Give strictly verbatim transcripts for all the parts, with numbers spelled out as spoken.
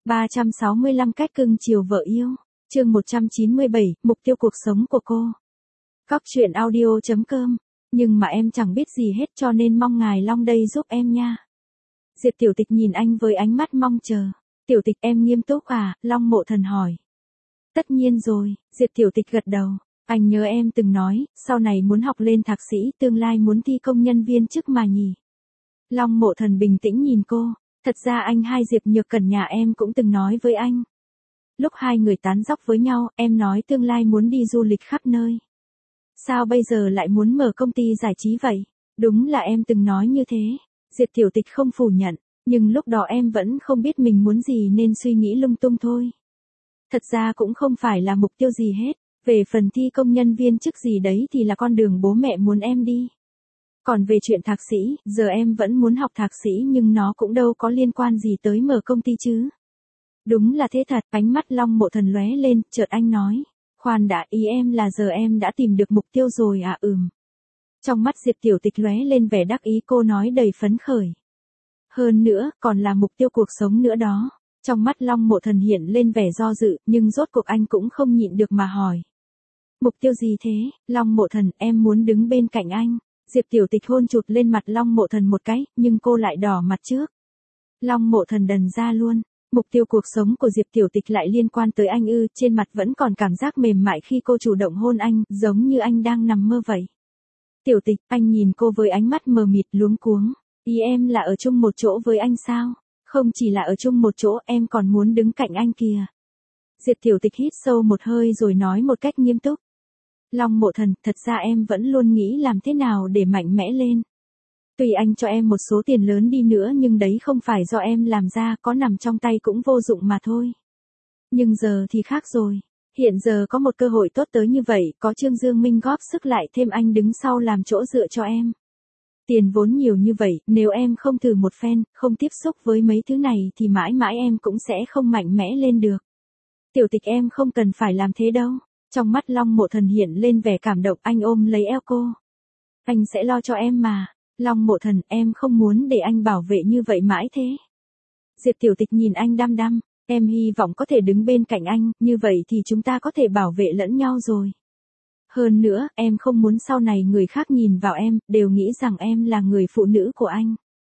ba trăm sáu mươi lăm cách cưng chiều vợ yêu. Chương một trăm chín mươi bảy, mục tiêu cuộc sống của cô. Cóc truyện audio chấm com. Nhưng mà em chẳng biết gì hết cho nên mong ngài Long đây giúp em nha. Diệp Tiểu Tịch nhìn anh với ánh mắt mong chờ. Tiểu Tịch em nghiêm túc à? Long Mộ Thần hỏi. Tất nhiên rồi, Diệp Tiểu Tịch gật đầu. Anh nhớ em từng nói, sau này muốn học lên thạc sĩ, tương lai muốn thi công nhân viên chức mà nhỉ. Long Mộ Thần bình tĩnh nhìn cô. Thật ra anh hai Diệp Nhược Cẩn nhà em cũng từng nói với anh. Lúc hai người tán dóc với nhau, em nói tương lai muốn đi du lịch khắp nơi. Sao bây giờ lại muốn mở công ty giải trí vậy? Đúng là em từng nói như thế. Diệp Tiểu Tịch không phủ nhận, nhưng lúc đó em vẫn không biết mình muốn gì nên suy nghĩ lung tung thôi. Thật ra cũng không phải là mục tiêu gì hết, về phần thi công nhân viên chức gì đấy thì là con đường bố mẹ muốn em đi. Còn về chuyện thạc sĩ, giờ em vẫn muốn học thạc sĩ nhưng nó cũng đâu có liên quan gì tới mở công ty chứ. Đúng là thế thật, ánh mắt Long Mộ Thần lóe lên, chợt anh nói. Khoan đã, ý em là giờ em đã tìm được mục tiêu rồi à? Ừm. Trong mắt Diệp Tiểu Tịch lóe lên vẻ đắc ý, cô nói đầy phấn khởi. Hơn nữa, còn là mục tiêu cuộc sống nữa đó. Trong mắt Long Mộ Thần hiện lên vẻ do dự, nhưng rốt cuộc anh cũng không nhịn được mà hỏi. Mục tiêu gì thế? Long Mộ Thần, em muốn đứng bên cạnh anh. Diệp Tiểu Tịch hôn chụt lên mặt Long Mộ Thần một cái, nhưng cô lại đỏ mặt trước. Long Mộ Thần đần ra luôn. Mục tiêu cuộc sống của Diệp Tiểu Tịch lại liên quan tới anh ư? Trên mặt vẫn còn cảm giác mềm mại khi cô chủ động hôn anh, giống như anh đang nằm mơ vậy. Tiểu Tịch, anh nhìn cô với ánh mắt mờ mịt luống cuống. Ý em là ở chung một chỗ với anh sao? Không chỉ là ở chung một chỗ, em còn muốn đứng cạnh anh kìa. Diệp Tiểu Tịch hít sâu một hơi rồi nói một cách nghiêm túc. Long Mộ Thần, thật ra em vẫn luôn nghĩ làm thế nào để mạnh mẽ lên. Tuy anh cho em một số tiền lớn đi nữa nhưng đấy không phải do em làm ra, có nằm trong tay cũng vô dụng mà thôi. Nhưng giờ thì khác rồi. Hiện giờ có một cơ hội tốt tới như vậy, có Trương Dương Minh góp sức lại thêm anh đứng sau làm chỗ dựa cho em. Tiền vốn nhiều như vậy, nếu em không thử một phen, không tiếp xúc với mấy thứ này thì mãi mãi em cũng sẽ không mạnh mẽ lên được. Tiểu Tịch em không cần phải làm thế đâu. Trong mắt Long Mộ Thần hiện lên vẻ cảm động, anh ôm lấy eo cô. Anh sẽ lo cho em mà. Long Mộ Thần, em không muốn để anh bảo vệ như vậy mãi thế. Diệp Tiểu Tịch nhìn anh đăm đăm, em hy vọng có thể đứng bên cạnh anh, như vậy thì chúng ta có thể bảo vệ lẫn nhau rồi. Hơn nữa, em không muốn sau này người khác nhìn vào em, đều nghĩ rằng em là người phụ nữ của anh.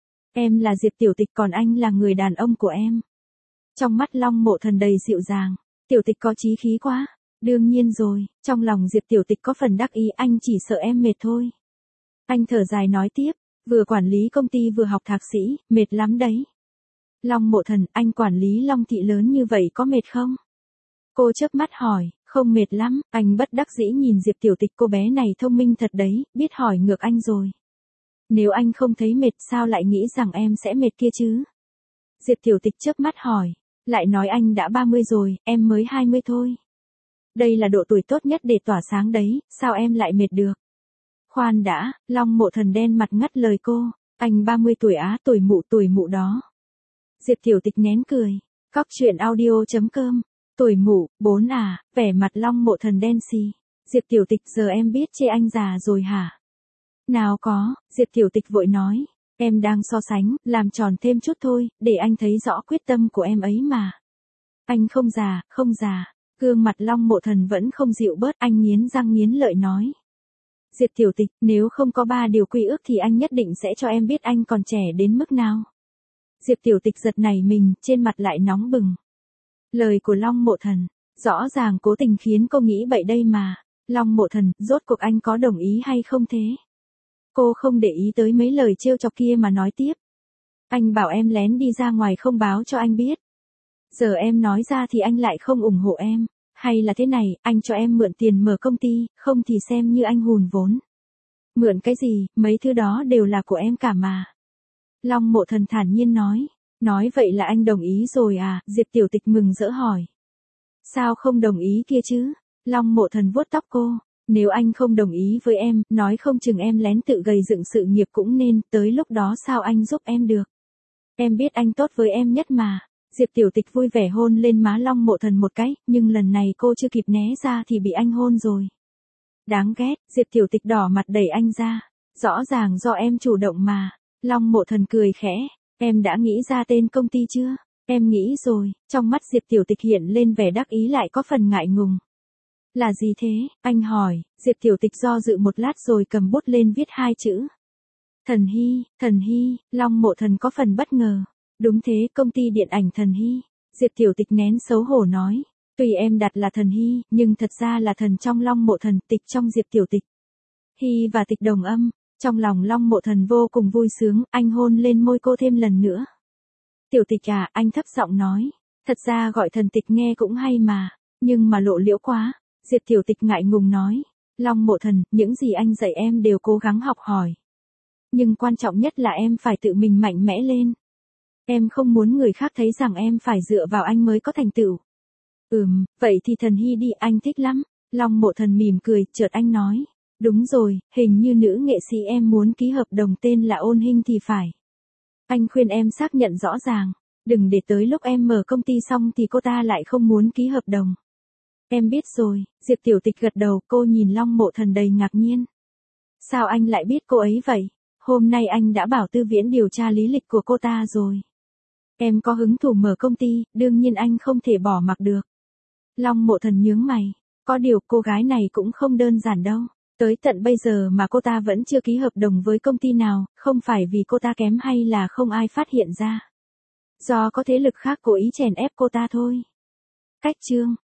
Em là Diệp Tiểu Tịch còn anh là người đàn ông của em. Trong mắt Long Mộ Thần đầy dịu dàng, Tiểu Tịch có chí khí quá. Đương nhiên rồi, trong lòng Diệp Tiểu Tịch có phần đắc ý, anh chỉ sợ em mệt thôi. Anh thở dài nói tiếp, vừa quản lý công ty vừa học thạc sĩ, mệt lắm đấy. Long Mộ Thần, anh quản lý Long thị lớn như vậy có mệt không? Cô chớp mắt hỏi, không mệt lắm, anh bất đắc dĩ nhìn Diệp Tiểu Tịch, cô bé này thông minh thật đấy, biết hỏi ngược anh rồi. Nếu anh không thấy mệt sao lại nghĩ rằng em sẽ mệt kia chứ? Diệp Tiểu Tịch chớp mắt hỏi, lại nói anh đã ba mươi rồi, em mới hai mươi thôi. Đây là độ tuổi tốt nhất để tỏa sáng đấy, sao em lại mệt được? Khoan đã, Long Mộ Thần đen mặt ngắt lời cô, anh ba mươi tuổi á? Tuổi mụ tuổi mụ đó. Diệp Tiểu Tịch nén cười, cóc truyện audio chấm com, tuổi mụ, bốn à? Vẻ mặt Long Mộ Thần đen xì. Diệp Tiểu Tịch, giờ em biết chê anh già rồi hả? Nào có, Diệp Tiểu Tịch vội nói, em đang so sánh, làm tròn thêm chút thôi, để anh thấy rõ quyết tâm của em ấy mà. Anh không già, không già. Gương mặt Long Mộ Thần vẫn không dịu bớt, anh nghiến răng nghiến lợi nói. Diệp Tiểu Tịch, nếu không có ba điều quy ước thì anh nhất định sẽ cho em biết anh còn trẻ đến mức nào. Diệp Tiểu Tịch giật nảy mình, trên mặt lại nóng bừng. Lời của Long Mộ Thần, rõ ràng cố tình khiến cô nghĩ bậy đây mà. Long Mộ Thần, rốt cuộc anh có đồng ý hay không thế? Cô không để ý tới mấy lời trêu chọc kia mà nói tiếp. Anh bảo em lén đi ra ngoài không báo cho anh biết. Giờ em nói ra thì anh lại không ủng hộ em. Hay là thế này, anh cho em mượn tiền mở công ty, không thì xem như anh hùn vốn. Mượn cái gì, mấy thứ đó đều là của em cả mà. Long Mộ Thần thản nhiên nói. Nói vậy là anh đồng ý rồi à? Diệp Tiểu Tịch mừng rỡ hỏi. Sao không đồng ý kia chứ? Long Mộ Thần vuốt tóc cô. Nếu anh không đồng ý với em, nói không chừng em lén tự gây dựng sự nghiệp cũng nên, tới lúc đó sao anh giúp em được? Em biết anh tốt với em nhất mà. Diệp Tiểu Tịch vui vẻ hôn lên má Long Mộ Thần một cái, nhưng lần này cô chưa kịp né ra thì bị anh hôn rồi. Đáng ghét, Diệp Tiểu Tịch đỏ mặt đẩy anh ra. Rõ ràng do em chủ động mà. Long Mộ Thần cười khẽ, em đã nghĩ ra tên công ty chưa? Em nghĩ rồi, trong mắt Diệp Tiểu Tịch hiện lên vẻ đắc ý lại có phần ngại ngùng. Là gì thế, anh hỏi, Diệp Tiểu Tịch do dự một lát rồi cầm bút lên viết hai chữ. Thần Hy, Thần Hy, Long Mộ Thần có phần bất ngờ. Đúng thế, công ty điện ảnh Thần Hy. Diệp Tiểu Tịch nén xấu hổ nói. Tuy em đặt là Thần Hy, nhưng thật ra là thần trong Long Mộ Thần, Tịch trong Diệp Tiểu Tịch. Hy và Tịch đồng âm, trong lòng Long Mộ Thần vô cùng vui sướng, anh hôn lên môi cô thêm lần nữa. Tiểu Tịch à, anh thấp giọng nói. Thật ra gọi thần Tịch nghe cũng hay mà, nhưng mà lộ liễu quá. Diệp Tiểu Tịch ngại ngùng nói. Long Mộ Thần, những gì anh dạy em đều cố gắng học hỏi. Nhưng quan trọng nhất là em phải tự mình mạnh mẽ lên. Em không muốn người khác thấy rằng em phải dựa vào anh mới có thành tựu. Ừm, vậy thì Thần Hy đi, anh thích lắm. Long Mộ Thần mỉm cười, chợt anh nói. Đúng rồi, hình như nữ nghệ sĩ em muốn ký hợp đồng tên là Ôn Hinh thì phải. Anh khuyên em xác nhận rõ ràng. Đừng để tới lúc em mở công ty xong thì cô ta lại không muốn ký hợp đồng. Em biết rồi, Diệp Tiểu Tịch gật đầu, cô nhìn Long Mộ Thần đầy ngạc nhiên. Sao anh lại biết cô ấy vậy? Hôm nay anh đã bảo Tư Viễn điều tra lý lịch của cô ta rồi. Em có hứng thú mở công ty, đương nhiên anh không thể bỏ mặc được. Long Mộ Thần nhướng mày. Có điều cô gái này cũng không đơn giản đâu. Tới tận bây giờ mà cô ta vẫn chưa ký hợp đồng với công ty nào, không phải vì cô ta kém hay là không ai phát hiện ra. Do có thế lực khác cố ý chèn ép cô ta thôi. Cách chương